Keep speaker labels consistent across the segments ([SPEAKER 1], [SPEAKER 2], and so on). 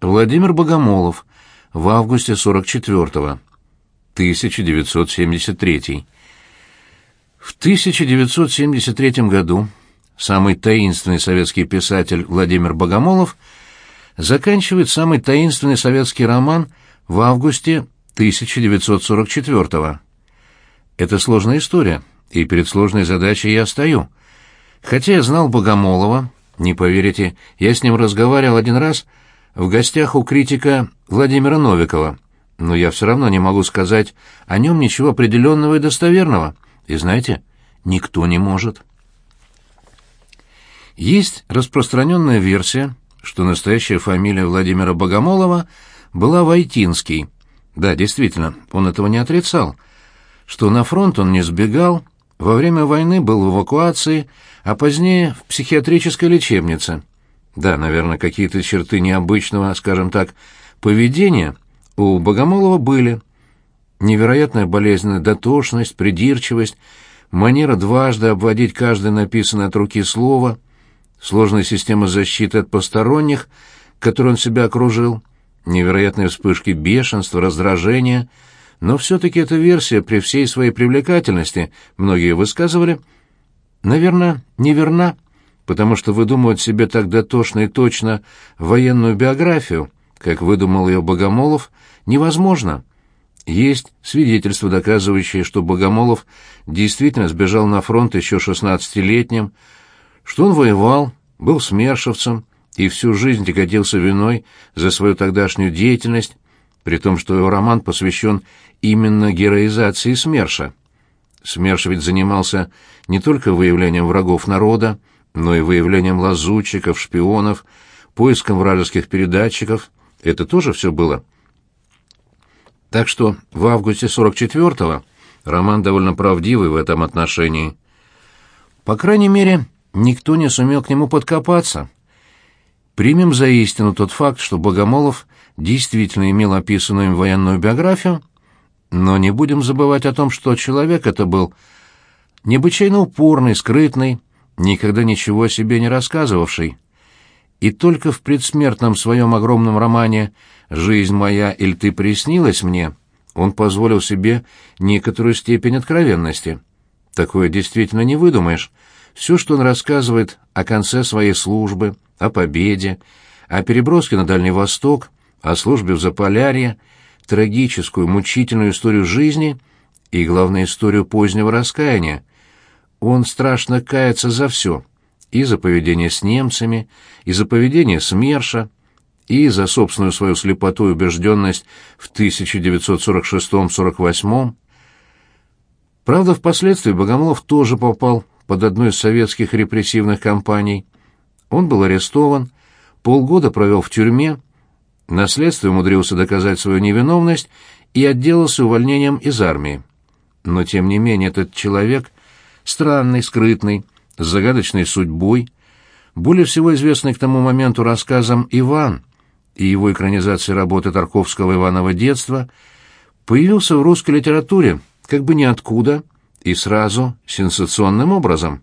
[SPEAKER 1] Владимир Богомолов в августе 44-го, 1973. В 1973 году самый таинственный советский писатель Владимир Богомолов заканчивает самый таинственный советский роман в августе 1944-го. Это сложная история, и перед сложной задачей я стою. Хотя я знал Богомолова, не поверите, я с ним разговаривал один раз в гостях у критика Владимира Новикова, но я все равно не могу сказать о нем ничего определенного и достоверного. И знаете, никто не может. Есть распространенная версия, что настоящая фамилия Владимира Богомолова была Войтинский. Да, действительно, он этого не отрицал. Что на фронт он не сбегал, во время войны был в эвакуации, а позднее в психиатрической лечебнице. Да, наверное, какие-то черты необычного, скажем так, поведения у Богомолова были. Невероятная болезненная дотошность, придирчивость, манера дважды обводить каждое написанное от руки слово, сложная система защиты от посторонних, которой он себя окружил, невероятные вспышки бешенства, раздражения, но все-таки эта версия при всей своей привлекательности, многие высказывали, наверное, неверна, потому что выдумывать себе так дотошно и точно военную биографию, как выдумал ее Богомолов, невозможно. Есть свидетельства, доказывающие, что Богомолов действительно сбежал на фронт еще 16-летним, что он воевал, был смершевцем и всю жизнь тяготился виной за свою тогдашнюю деятельность, при том, что его роман посвящен именно героизации СМЕРШа. СМЕРШ ведь занимался не только выявлением врагов народа, но и выявлением лазутчиков, шпионов, поиском вражеских передатчиков. Это тоже все было. Так что в августе 44-го роман довольно правдивый в этом отношении. По крайней мере, никто не сумел к нему подкопаться. Примем за истину тот факт, что Богомолов действительно имел описанную им военную биографию, но не будем забывать о том, что человек это был необычайно упорный, скрытный, никогда ничего о себе не рассказывавший. И только в предсмертном своем огромном романе «Жизнь моя, иль ты приснилась мне» он позволил себе некоторую степень откровенности. Такое действительно не выдумаешь. Все, что он рассказывает о конце своей службы, о победе, о переброске на Дальний Восток, о службе в Заполярье, трагическую, мучительную историю жизни и, главное, историю позднего раскаяния. Он страшно кается за все. И за поведение с немцами, и за поведение СМЕРШа, и за собственную свою слепоту и убежденность в 1946-48. Правда, впоследствии Богомолов тоже попал под одну из советских репрессивных кампаний. Он был арестован, полгода провел в тюрьме, на следствии умудрился доказать свою невиновность и отделался увольнением из армии. Но, тем не менее, этот человек, странный, скрытный, с загадочной судьбой, более всего известный к тому моменту рассказом «Иван» и его экранизацией работы Тарковского «Иваново детство», появился в русской литературе как бы ниоткуда и сразу сенсационным образом.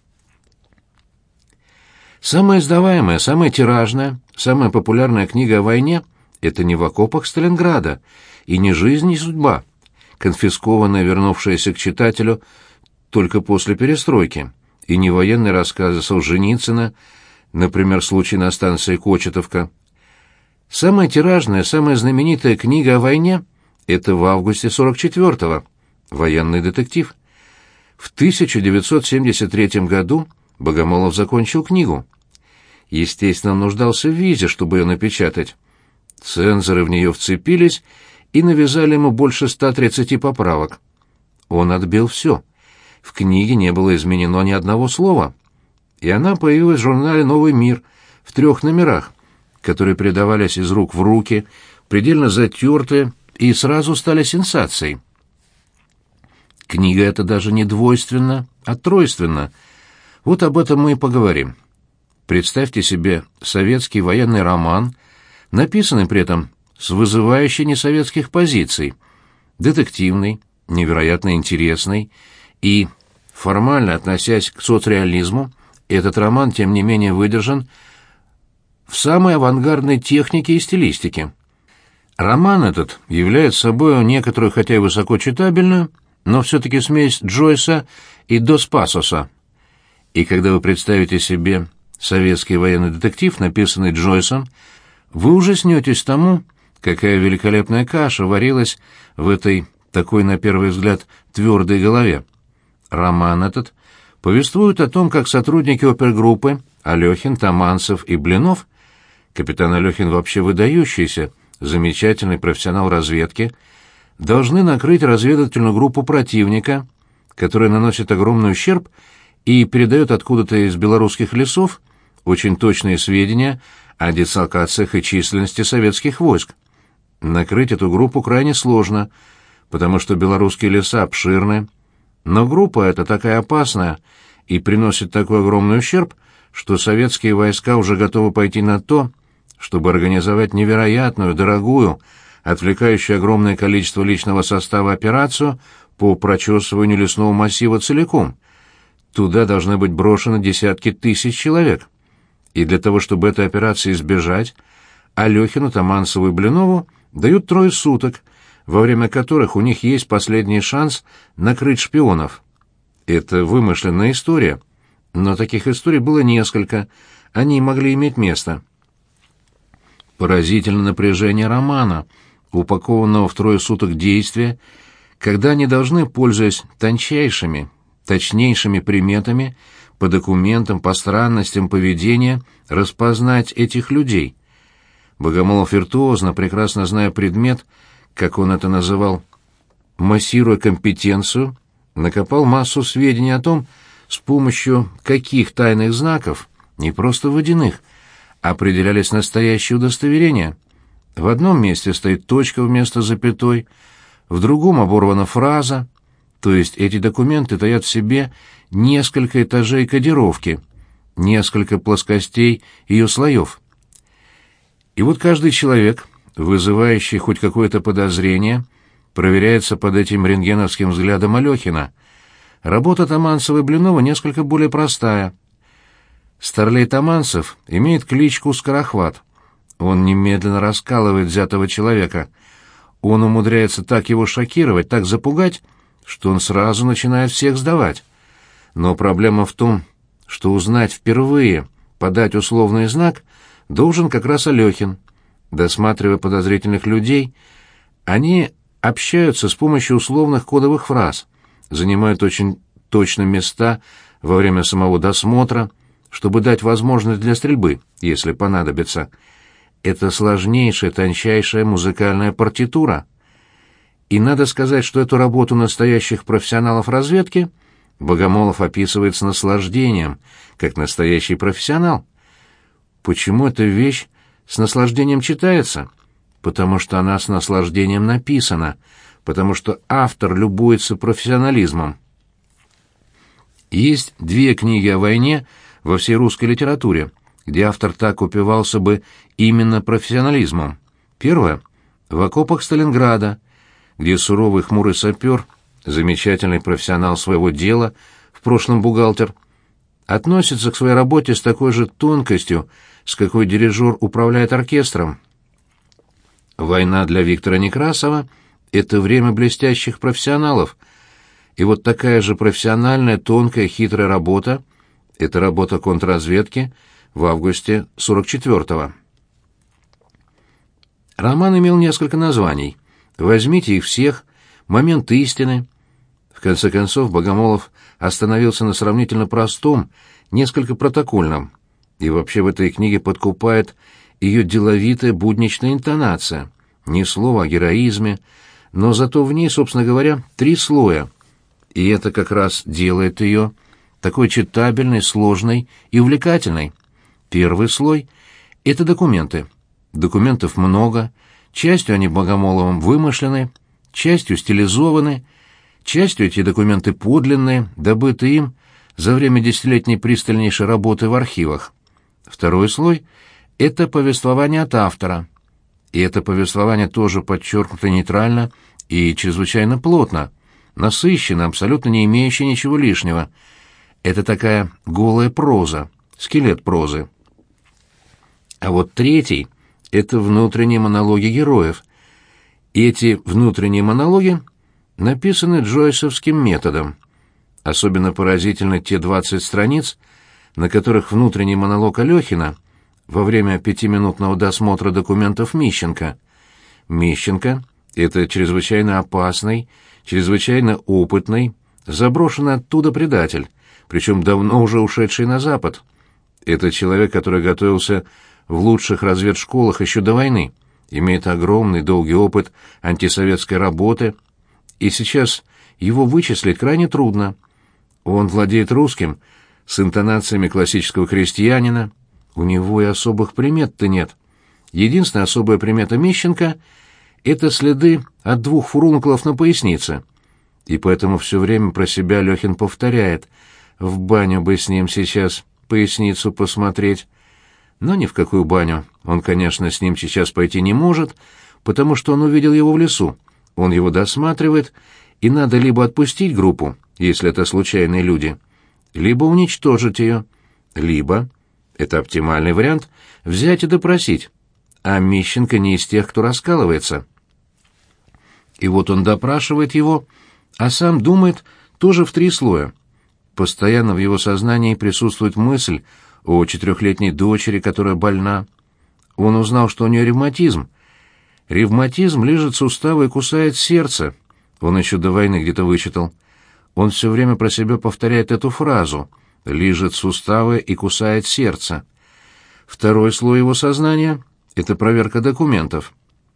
[SPEAKER 1] Самая издаваемая, самая тиражная, самая популярная книга о войне — это не «В окопах Сталинграда» и не «Жизнь и судьба», конфискованная, вернувшаяся к читателю только после перестройки, и не военные рассказы Солженицына, например, «Случай на станции Кочетовка». Самая тиражная, самая знаменитая книга о войне — это «В августе 44-го», военный детектив. В 1973 году Богомолов закончил книгу. Естественно, он нуждался в визе, чтобы ее напечатать. Цензоры в нее вцепились и навязали ему больше 130 поправок. Он отбил все. В книге не было изменено ни одного слова. И она появилась в журнале «Новый мир» в 3 номерах, которые передавались из рук в руки, предельно затертые, и сразу стали сенсацией. Книга эта даже не двойственна, а тройственна. Вот об этом мы и поговорим. Представьте себе советский военный роман, написанный при этом с вызывающей несоветских позиций, детективный, невероятно интересный и, формально относясь к соцреализму, этот роман, тем не менее, выдержан в самой авангардной технике и стилистике. Роман этот является собой некоторую, хотя и высоко читабельную, но все-таки смесь Джойса и Дос Пасоса. И когда вы представите себе советский военный детектив, написанный Джойсом, вы ужаснетесь тому, какая великолепная каша варилась в этой такой, на первый взгляд, твердой голове. Роман этот повествует о том, как сотрудники опергруппы Алехин, Таманцев и Блинов, капитан Алехин вообще выдающийся, замечательный профессионал разведки, должны накрыть разведывательную группу противника, которая наносит огромный ущерб и передает откуда-то из белорусских лесов очень точные сведения о дислокациях и численности советских войск. Накрыть эту группу крайне сложно, потому что белорусские леса обширны, но группа эта такая опасная и приносит такой огромный ущерб, что советские войска уже готовы пойти на то, чтобы организовать невероятную, дорогую, отвлекающую огромное количество личного состава операцию по прочесыванию лесного массива целиком. Туда должны быть брошены десятки тысяч человек. И для того, чтобы этой операции избежать, Алехину, Таманцеву и Блинову дают 3 суток, во время которых у них есть последний шанс накрыть шпионов. Это вымышленная история, но таких историй было несколько, они могли иметь место. Поразительно напряжение романа, упакованного в 3 суток действия, когда они должны, пользуясь тончайшими, точнейшими приметами, по документам, по странностям поведения, распознать этих людей. Богомолов виртуозно, прекрасно зная предмет, как он это называл, массируя компетенцию, накопал массу сведений о том, с помощью каких тайных знаков, не просто водяных, определялись настоящие удостоверения. В одном месте стоит точка вместо запятой, в другом оборвана фраза, то есть эти документы таят в себе несколько этажей кодировки, несколько плоскостей ее слоев. И вот каждый человек, вызывающий хоть какое-то подозрение, проверяется под этим рентгеновским взглядом Алехина. Работа Таманцева и Блинова несколько более простая. Старлей Таманцев имеет кличку Скорохват. Он немедленно раскалывает взятого человека. Он умудряется так его шокировать, так запугать, что он сразу начинает всех сдавать. Но проблема в том, что узнать впервые, подать условный знак, должен как раз Алехин. Досматривая подозрительных людей, они общаются с помощью условных кодовых фраз, занимают очень точно места во время самого досмотра, чтобы дать возможность для стрельбы, если понадобится. Это сложнейшая, тончайшая музыкальная партитура. И надо сказать, что эту работу настоящих профессионалов разведки Богомолов описывает с наслаждением, как настоящий профессионал. Почему эта вещь с наслаждением читается? Потому что она с наслаждением написана, потому что автор любуется профессионализмом. Есть 2 книги о войне во всей русской литературе, где автор так упивался бы именно профессионализмом. Первая — «В окопах Сталинграда», где суровый хмурый сапер, замечательный профессионал своего дела, в прошлом бухгалтер, относится к своей работе с такой же тонкостью, с какой дирижер управляет оркестром. Война для Виктора Некрасова — это время блестящих профессионалов, и вот такая же профессиональная, тонкая, хитрая работа — это работа контрразведки в августе 44-го. Роман имел несколько названий. Возьмите их всех, «Момент истины». В конце концов, Богомолов остановился на сравнительно простом, несколько протокольном, и вообще в этой книге подкупает ее деловитая будничная интонация. Ни слова о героизме, но зато в ней, собственно говоря, 3 слоя, и это как раз делает ее такой читабельной, сложной и увлекательной. Первый слой — это документы. Документов много, частью они Богомоловым вымышлены, частью стилизованы, частью эти документы подлинные, добытые им за время 10-летней пристальнейшей работы в архивах. Второй слой — это повествование от автора. И это повествование тоже подчеркнуто нейтрально и чрезвычайно плотно, насыщенно, абсолютно не имеющее ничего лишнего. Это такая голая проза, скелет прозы. А вот третий — это внутренние монологи героев. Эти внутренние монологи написаны джойсовским методом. Особенно поразительны те 20 страниц, на которых внутренний монолог Алехина во время 5-минутного досмотра документов Мищенко. Мищенко — это чрезвычайно опасный, чрезвычайно опытный, заброшенный оттуда предатель, причем давно уже ушедший на Запад. Это человек, который готовился в лучших разведшколах еще до войны, имеет огромный долгий опыт антисоветской работы, и сейчас его вычислить крайне трудно. Он владеет русским с интонациями классического крестьянина, у него и особых примет-то нет. Единственная особая примета Мищенко — это следы от 2 фурункулов на пояснице. И поэтому все время про себя Алехин повторяет: «В баню бы с ним сейчас поясницу посмотреть». Но ни в какую баню он, конечно, с ним сейчас пойти не может, потому что он увидел его в лесу. Он его досматривает, и надо либо отпустить группу, если это случайные люди, либо уничтожить ее, либо, это оптимальный вариант, взять и допросить. А Мищенко не из тех, кто раскалывается. И вот он допрашивает его, а сам думает тоже в 3 слоя. Постоянно в его сознании присутствует мысль о 4-летней дочери, которая больна. Он узнал, что у нее ревматизм. Ревматизм лижет суставы и кусает сердце. Он еще до войны где-то вычитал. Он все время про себя повторяет эту фразу: «лижет суставы и кусает сердце». 2 слой его сознания — это проверка документов.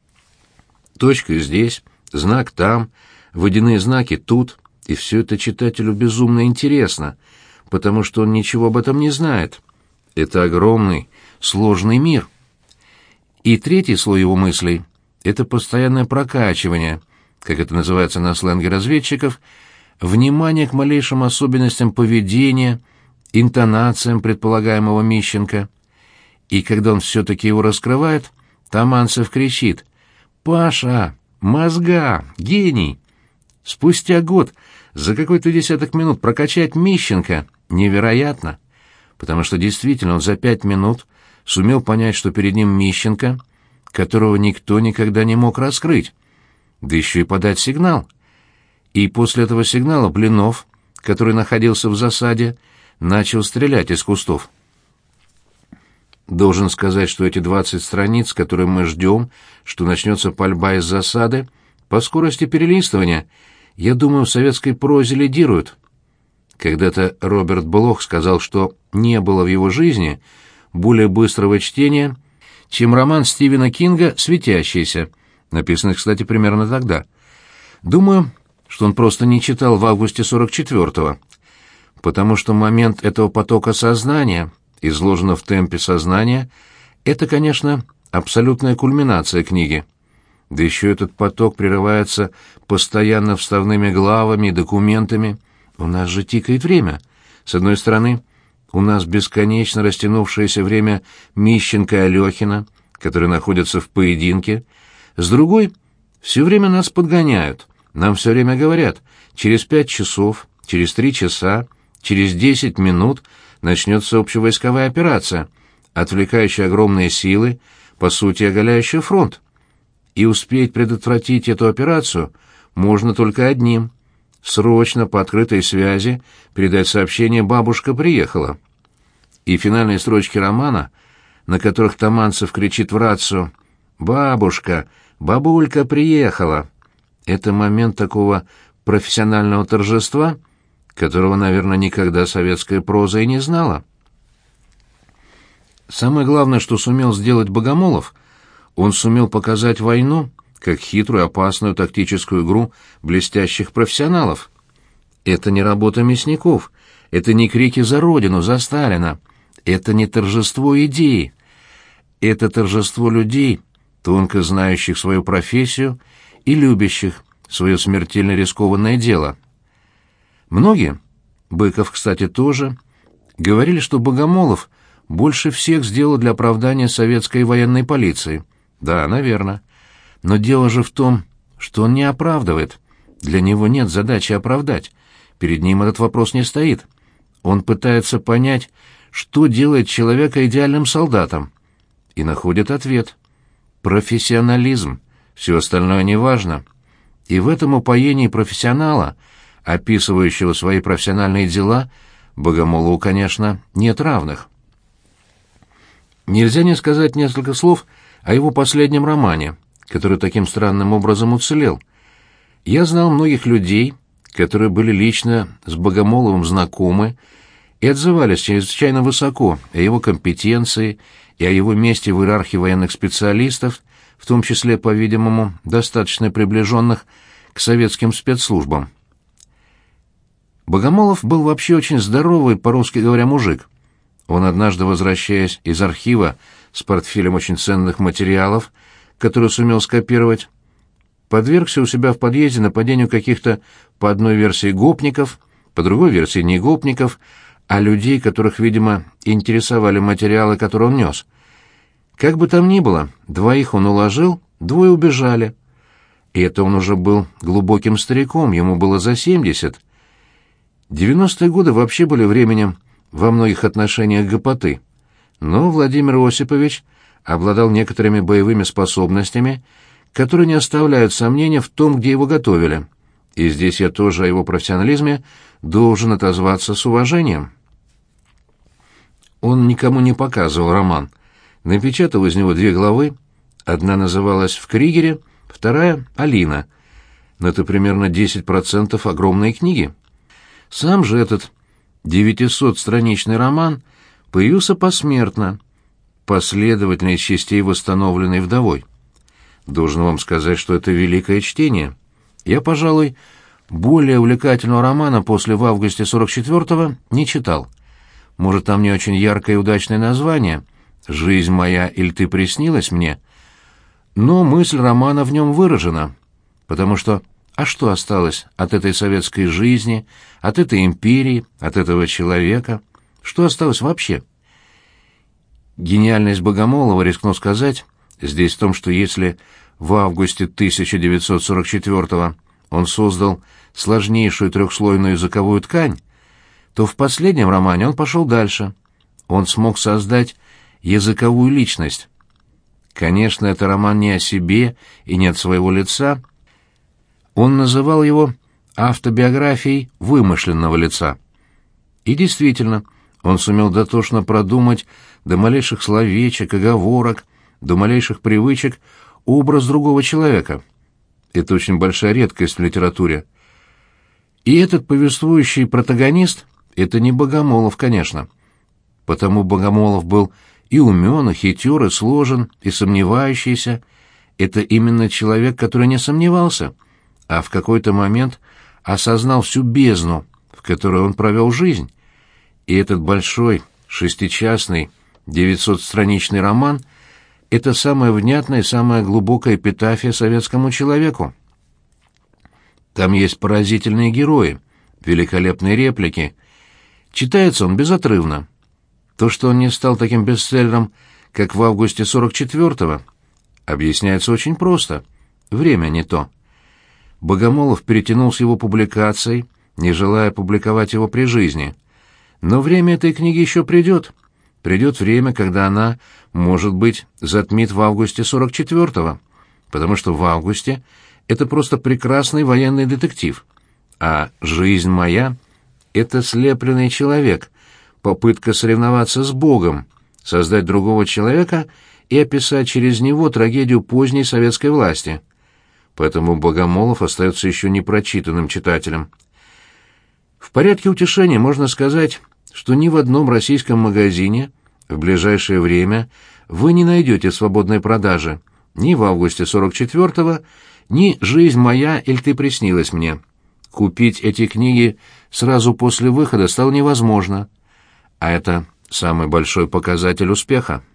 [SPEAKER 1] Точка здесь, знак там, водяные знаки тут, и все это читателю безумно интересно, потому что он ничего об этом не знает. Это огромный, сложный мир. И 3 слой его мыслей — это постоянное прокачивание, как это называется на сленге разведчиков, внимание к малейшим особенностям поведения, интонациям предполагаемого Мищенко. И когда он все-таки его раскрывает, Таманцев кричит: «Паша! Мозга! Гений!» Спустя год за какой-то десяток минут прокачать Мищенко невероятно, потому что действительно он за 5 минут сумел понять, что перед ним Мищенко, которого никто никогда не мог раскрыть, да еще и подать сигнал. И после этого сигнала Блинов, который находился в засаде, начал стрелять из кустов. Должен сказать, что эти 20 страниц, которые мы ждем, что начнется пальба из засады, по скорости перелистывания, я думаю, в советской прозе лидируют. Когда-то Роберт Блох сказал, что не было в его жизни более быстрого чтения, чем роман Стивена Кинга «Светящийся», написанный, кстати, примерно тогда. Думаю, что он просто не читал в августе 44-го, потому что момент этого потока сознания, изложено в темпе сознания, это, конечно, абсолютная кульминация книги. Да еще этот поток прерывается постоянно вставными главами и документами. У нас же тикает время. С одной стороны, у нас бесконечно растянувшееся время Мищенко и Алехина, которые находятся в поединке. С другой, все время нас подгоняют. Нам все время говорят: через 5 часов, через 3 часа, через 10 минут начнется общевойсковая операция, отвлекающая огромные силы, по сути, оголяющая фронт. И успеть предотвратить эту операцию можно только одним — срочно по открытой связи передать сообщение «Бабушка приехала». И финальные строчки романа, на которых Таманцев кричит в рацию «Бабушка! Бабулька приехала!» — это момент такого профессионального торжества, которого, наверное, никогда советская проза и не знала. Самое главное, что сумел сделать Богомолов, он сумел показать войну как хитрую, опасную тактическую игру блестящих профессионалов. Это не работа мясников, это не крики за Родину, за Сталина, это не торжество идеи, это торжество людей, тонко знающих свою профессию и любящих свое смертельно рискованное дело. Многие, Быков, кстати, тоже, говорили, что Богомолов больше всех сделал для оправдания советской военной полиции. Да, наверное. Но дело же в том, что он не оправдывает. Для него нет задачи оправдать. Перед ним этот вопрос не стоит. Он пытается понять, что делает человека идеальным солдатом. и находит ответ. Профессионализм. Все остальное неважно. И в этом упоении профессионала, описывающего свои профессиональные дела, Богомолову, конечно, нет равных. Нельзя не сказать несколько слов о его последнем романе, который таким странным образом уцелел. Я знал многих людей, которые были лично с Богомоловым знакомы и отзывались чрезвычайно высоко о его компетенции и о его месте в иерархии военных специалистов, в том числе, по-видимому, достаточно приближенных к советским спецслужбам. Богомолов был вообще очень здоровый, по-русски говоря, мужик. Он, однажды возвращаясь из архива с портфелем очень ценных материалов, которые сумел скопировать, подвергся у себя в подъезде нападению каких-то, по одной версии, гопников, по другой версии, не гопников, а людей, которых, видимо, интересовали материалы, которые он нес. Как бы там ни было, 2 он уложил, 2 убежали. И это он уже был глубоким стариком, ему было за 70. 90-е годы вообще были временем во многих отношениях гопоты. Но Владимир Осипович обладал некоторыми боевыми способностями, которые не оставляют сомнения в том, где его готовили. И здесь я тоже о его профессионализме должен отозваться с уважением. Он никому не показывал роман. Напечатал из него 2 главы. Одна называлась «В Кригере», вторая — «Алина». Но это примерно 10% огромной книги. Сам же этот 900-страничный роман появился посмертно, последовательно из частей восстановленной вдовой. Должен вам сказать, что это великое чтение. Я, пожалуй, более увлекательного романа после «В августе 44-го» не читал. Может, там не очень яркое и удачное название «Жизнь моя, или ты приснилась мне?» Но мысль романа в нем выражена, потому что а что осталось от этой советской жизни, от этой империи, от этого человека? Что осталось вообще? Гениальность Богомолова, рискну сказать, здесь в том, что если в августе 1944-го он создал сложнейшую 3-слойную языковую ткань, то в последнем романе он пошел дальше. Он смог создать языковую личность. Конечно, это роман не о себе и не от своего лица. Он называл его автобиографией вымышленного лица. И действительно, он сумел дотошно продумать до малейших словечек, оговорок, до малейших привычек образ другого человека. Это очень большая редкость в литературе. И этот повествующий протагонист — это не Богомолов, конечно. Потому Богомолов был и умен, и хитер, и сложен, и сомневающийся. Это именно человек, который не сомневался, а в какой-то момент осознал всю бездну, в которой он провел жизнь. И этот большой, 6-частный, 900-страничный роман — это самая внятная и самая глубокая эпитафия советскому человеку. Там есть поразительные герои, великолепные реплики. Читается он безотрывно. То, что он не стал таким бестселлером, как в августе 44-го, объясняется очень просто. Время не то. Богомолов перетянул с его публикацией, не желая публиковать его при жизни. Но время этой книги еще придет. Придет время, когда она, может быть, затмит в августе 44-го, потому что в августе это просто прекрасный военный детектив, а «Жизнь моя» — это слепленный человек, попытка соревноваться с Богом, создать другого человека и описать через него трагедию поздней советской власти. Поэтому Богомолов остается еще непрочитанным читателем. В порядке утешения можно сказать, что ни в одном российском магазине в ближайшее время вы не найдете свободной продажи ни в августе 44-го, ни «Жизнь моя, или ты приснилась мне». Купить эти книги сразу после выхода стало невозможно, а это самый большой показатель успеха.